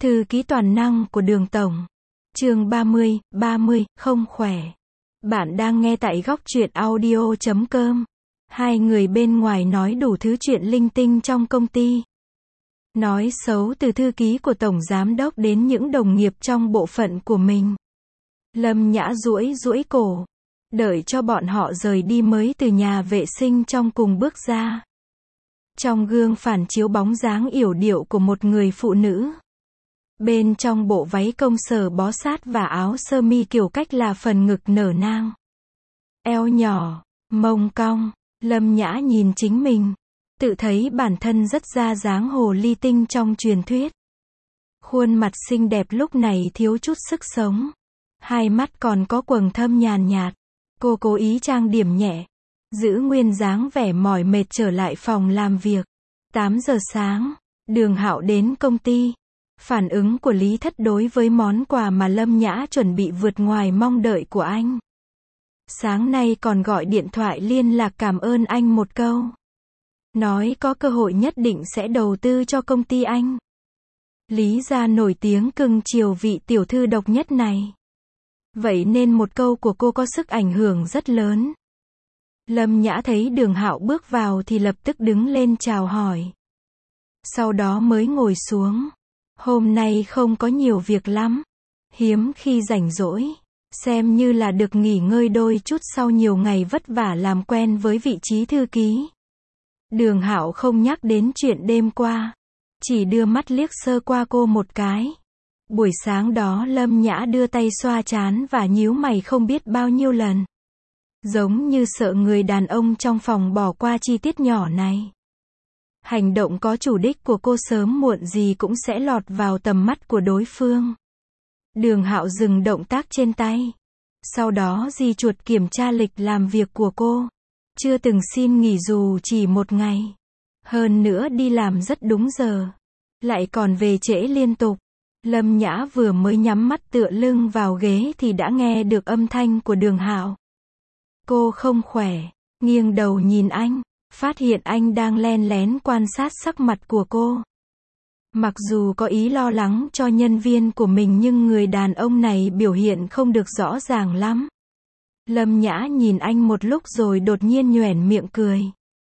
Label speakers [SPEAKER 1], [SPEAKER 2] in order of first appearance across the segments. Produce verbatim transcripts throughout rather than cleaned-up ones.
[SPEAKER 1] Thư ký toàn năng của Đường Tổng. Chương ba mươi, ba mươi, không khỏe. Bạn đang nghe tại góc truyện audio chấm com. Hai người bên ngoài nói đủ thứ chuyện linh tinh trong công ty. Nói xấu từ thư ký của Tổng Giám đốc đến những đồng nghiệp trong bộ phận của mình. Lâm Nhã duỗi duỗi cổ. Đợi cho bọn họ rời đi mới từ nhà vệ sinh trong cùng bước ra. Trong gương phản chiếu bóng dáng yểu điệu của một người phụ nữ. Bên trong bộ váy công sở bó sát và áo sơ mi kiểu cách là phần ngực nở nang. Eo nhỏ, mông cong, Lâm Nhã nhìn chính mình. Tự thấy bản thân rất ra dáng hồ ly tinh trong truyền thuyết. Khuôn mặt xinh đẹp lúc này thiếu chút sức sống. Hai mắt còn có quầng thâm nhàn nhạt. Cô cố ý trang điểm nhẹ. Giữ nguyên dáng vẻ mỏi mệt trở lại phòng làm việc. tám giờ sáng, Đường Hạo đến công ty. Phản ứng của Lý Thất đối với món quà mà Lâm Nhã chuẩn bị vượt ngoài mong đợi của anh. Sáng nay còn gọi điện thoại liên lạc cảm ơn anh một câu. Nói có cơ hội nhất định sẽ đầu tư cho công ty anh. Lý gia nổi tiếng cưng chiều vị tiểu thư độc nhất này. Vậy nên một câu của cô có sức ảnh hưởng rất lớn. Lâm Nhã thấy Đường Hạo bước vào thì lập tức đứng lên chào hỏi. Sau đó mới ngồi xuống. Hôm nay không có nhiều việc lắm. Hiếm khi rảnh rỗi. Xem như là được nghỉ ngơi đôi chút sau nhiều ngày vất vả làm quen với vị trí thư ký. Đường Hạo không nhắc đến chuyện đêm qua. Chỉ đưa mắt liếc sơ qua cô một cái. Buổi sáng đó Lâm Nhã đưa tay xoa trán và nhíu mày không biết bao nhiêu lần. Giống như sợ người đàn ông trong phòng bỏ qua chi tiết nhỏ này. Hành động có chủ đích của cô sớm muộn gì cũng sẽ lọt vào tầm mắt của đối phương. Đường Hạo dừng động tác trên tay. Sau đó di chuột kiểm tra lịch làm việc của cô. Chưa từng xin nghỉ dù chỉ một ngày. Hơn nữa đi làm rất đúng giờ. Lại còn về trễ liên tục. Lâm Nhã vừa mới nhắm mắt tựa lưng vào ghế thì đã nghe được âm thanh của Đường Hạo. Cô không khỏe. Nghiêng đầu nhìn anh. Phát hiện anh đang len lén quan sát sắc mặt của cô. Mặc dù có ý lo lắng cho nhân viên của mình nhưng người đàn ông này biểu hiện không được rõ ràng lắm. Lâm Nhã nhìn anh một lúc rồi đột nhiên nhoẻn miệng cười.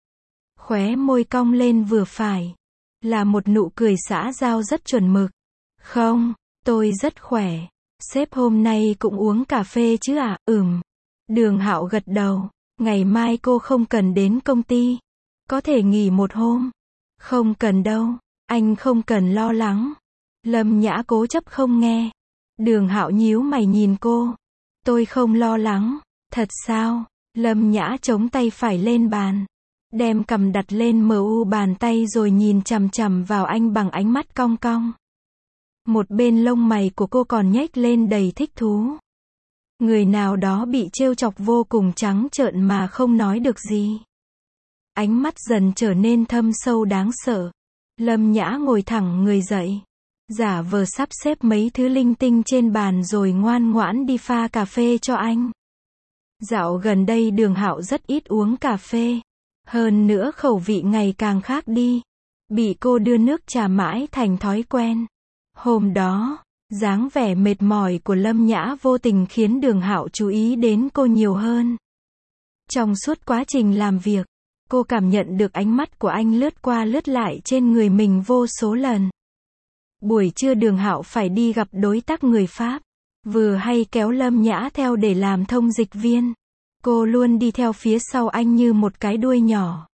[SPEAKER 1] Khóe môi cong lên vừa phải. Là một nụ cười xã giao rất chuẩn mực. Không, tôi rất khỏe. Sếp hôm nay cũng uống cà phê chứ à? Ừm. Đường Hạo gật đầu. Ngày mai cô không cần đến công ty. Có thể nghỉ một hôm. Không cần đâu. Anh không cần lo lắng. Lâm Nhã cố chấp không nghe. Đường Hạo nhíu mày nhìn cô. Tôi không lo lắng. Thật sao? Lâm Nhã chống tay phải lên bàn. Đem cằm đặt lên mờ u bàn tay rồi nhìn chằm chằm vào anh bằng ánh mắt cong cong. Một bên lông mày của cô còn nhếch lên đầy thích thú. Người nào đó bị trêu chọc vô cùng trắng trợn mà không nói được gì. Ánh mắt dần trở nên thâm sâu đáng sợ. Lâm Nhã ngồi thẳng người dậy. Giả vờ sắp xếp mấy thứ linh tinh trên bàn rồi ngoan ngoãn đi pha cà phê cho anh. Dạo gần đây Đường Hạo rất ít uống cà phê. Hơn nữa khẩu vị ngày càng khác đi. Bị cô đưa nước trà mãi thành thói quen. Hôm đó, dáng vẻ mệt mỏi của Lâm Nhã vô tình khiến Đường Hạo chú ý đến cô nhiều hơn. Trong suốt quá trình làm việc, cô cảm nhận được ánh mắt của anh lướt qua lướt lại trên người mình vô số lần. Buổi trưa Đường Hạo phải đi gặp đối tác người Pháp. Vừa hay kéo Lâm Nhã theo để làm thông dịch viên. Cô luôn đi theo phía sau anh như một cái đuôi nhỏ.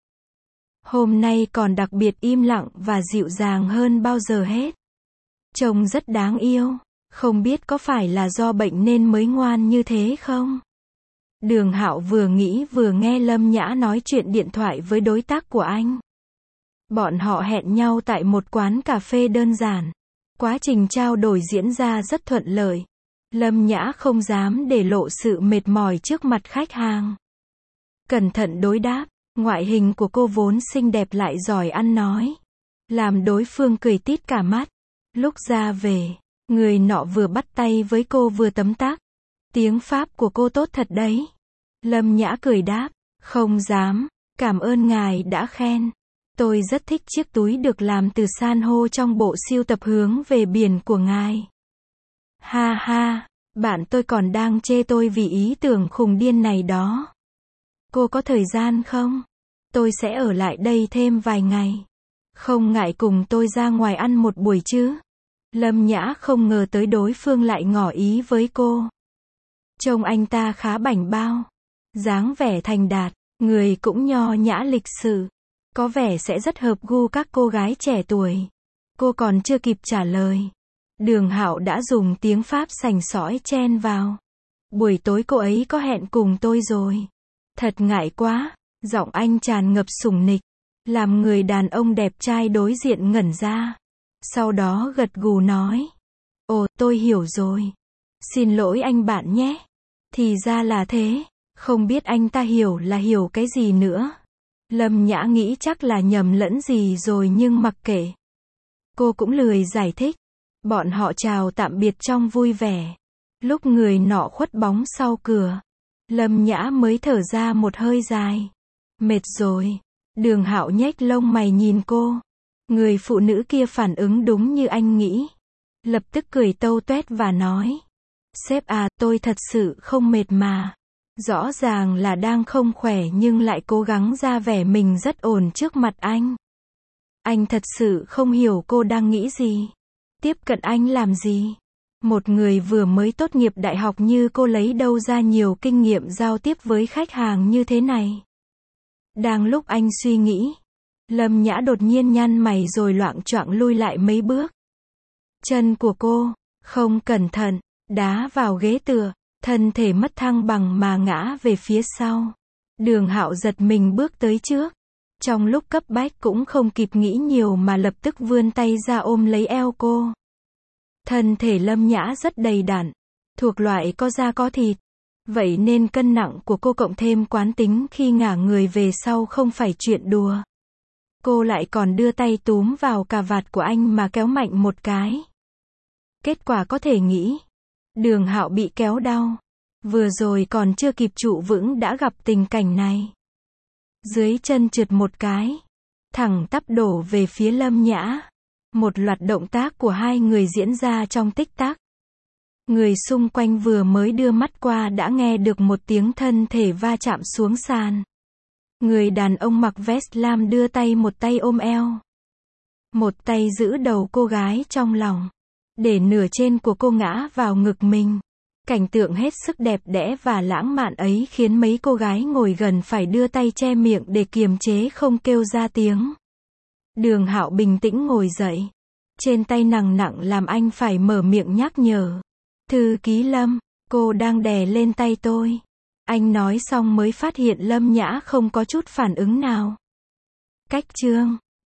[SPEAKER 1] Hôm nay còn đặc biệt im lặng và dịu dàng hơn bao giờ hết. Trông rất đáng yêu. Không biết có phải là do bệnh nên mới ngoan như thế không? Đường Hạo vừa nghĩ vừa nghe Lâm Nhã nói chuyện điện thoại với đối tác của anh. Bọn họ hẹn nhau tại một quán cà phê đơn giản. Quá trình trao đổi diễn ra rất thuận lợi. Lâm Nhã không dám để lộ sự mệt mỏi trước mặt khách hàng. Cẩn thận đối đáp, ngoại hình của cô vốn xinh đẹp lại giỏi ăn nói. Làm đối phương cười tít cả mắt. Lúc ra về, người nọ vừa bắt tay với cô vừa tấm tắc. Tiếng Pháp của cô tốt thật đấy. Lâm Nhã cười đáp, không dám, cảm ơn ngài đã khen. Tôi rất thích chiếc túi được làm từ san hô trong bộ sưu tập hướng về biển của ngài. Ha ha, bạn tôi còn đang chê tôi vì ý tưởng khùng điên này đó. Cô có thời gian không? Tôi sẽ ở lại đây thêm vài ngày. Không ngại cùng tôi ra ngoài ăn một buổi chứ? Lâm Nhã không ngờ tới đối phương lại ngỏ ý với cô. Trông anh ta khá bảnh bao. Dáng vẻ thành đạt, người cũng nho nhã lịch sự. Có vẻ sẽ rất hợp gu các cô gái trẻ tuổi. Cô còn chưa kịp trả lời. Đường Hạo đã dùng tiếng Pháp sành sỏi chen vào. Buổi tối cô ấy có hẹn cùng tôi rồi. Thật ngại quá. Giọng anh tràn ngập sủng nịch. Làm người đàn ông đẹp trai đối diện ngẩn ra. Sau đó gật gù nói. Ồ, tôi hiểu rồi. Xin lỗi anh bạn nhé. Thì ra là thế. Không biết anh ta hiểu là hiểu cái gì nữa. Lâm Nhã nghĩ chắc là nhầm lẫn gì rồi nhưng mặc kệ. Cô cũng lười giải thích. Bọn họ chào tạm biệt trong vui vẻ. Lúc người nọ khuất bóng sau cửa, Lâm Nhã mới thở ra một hơi dài. Mệt rồi. Đường Hạo nhếch lông mày nhìn cô. Người phụ nữ kia phản ứng đúng như anh nghĩ. Lập tức cười tâu tuét và nói. Sếp à, tôi thật sự không mệt mà. Rõ ràng là đang không khỏe nhưng lại cố gắng ra vẻ mình rất ổn trước mặt anh. Anh thật sự không hiểu cô đang nghĩ gì. Tiếp cận anh làm gì? Một người vừa mới tốt nghiệp đại học như cô lấy đâu ra nhiều kinh nghiệm giao tiếp với khách hàng như thế này? Đang lúc anh suy nghĩ, Lâm Nhã đột nhiên nhăn mày rồi loạng choạng lui lại mấy bước. Chân của cô, không cẩn thận, đá vào ghế tựa, thân thể mất thăng bằng mà ngã về phía sau. Đường Hạo giật mình bước tới trước. Trong lúc cấp bách cũng không kịp nghĩ nhiều mà lập tức vươn tay ra ôm lấy eo cô. Thân thể Lâm Nhã rất đầy đặn, thuộc loại có da có thịt. Vậy nên cân nặng của cô cộng thêm quán tính khi ngả người về sau không phải chuyện đùa. Cô lại còn đưa tay túm vào cà vạt của anh mà kéo mạnh một cái. Kết quả có thể nghĩ. Đường Hạo bị kéo đau. Vừa rồi còn chưa kịp trụ vững đã gặp tình cảnh này. Dưới chân trượt một cái. Thẳng tắp đổ về phía Lâm Nhã. Một loạt động tác của hai người diễn ra trong tích tắc. Người xung quanh vừa mới đưa mắt qua đã nghe được một tiếng thân thể va chạm xuống sàn. Người đàn ông mặc vest lam đưa tay một tay ôm eo. Một tay giữ đầu cô gái trong lòng. Để nửa trên của cô ngã vào ngực mình. Cảnh tượng hết sức đẹp đẽ và lãng mạn ấy khiến mấy cô gái ngồi gần phải đưa tay che miệng để kiềm chế không kêu ra tiếng. Đường Hạo bình tĩnh ngồi dậy. Trên tay nặng nặng làm anh phải mở miệng nhắc nhở. Thư ký Lâm, cô đang đè lên tay tôi. Anh nói xong mới phát hiện Lâm Nhã không có chút phản ứng nào. Cách chương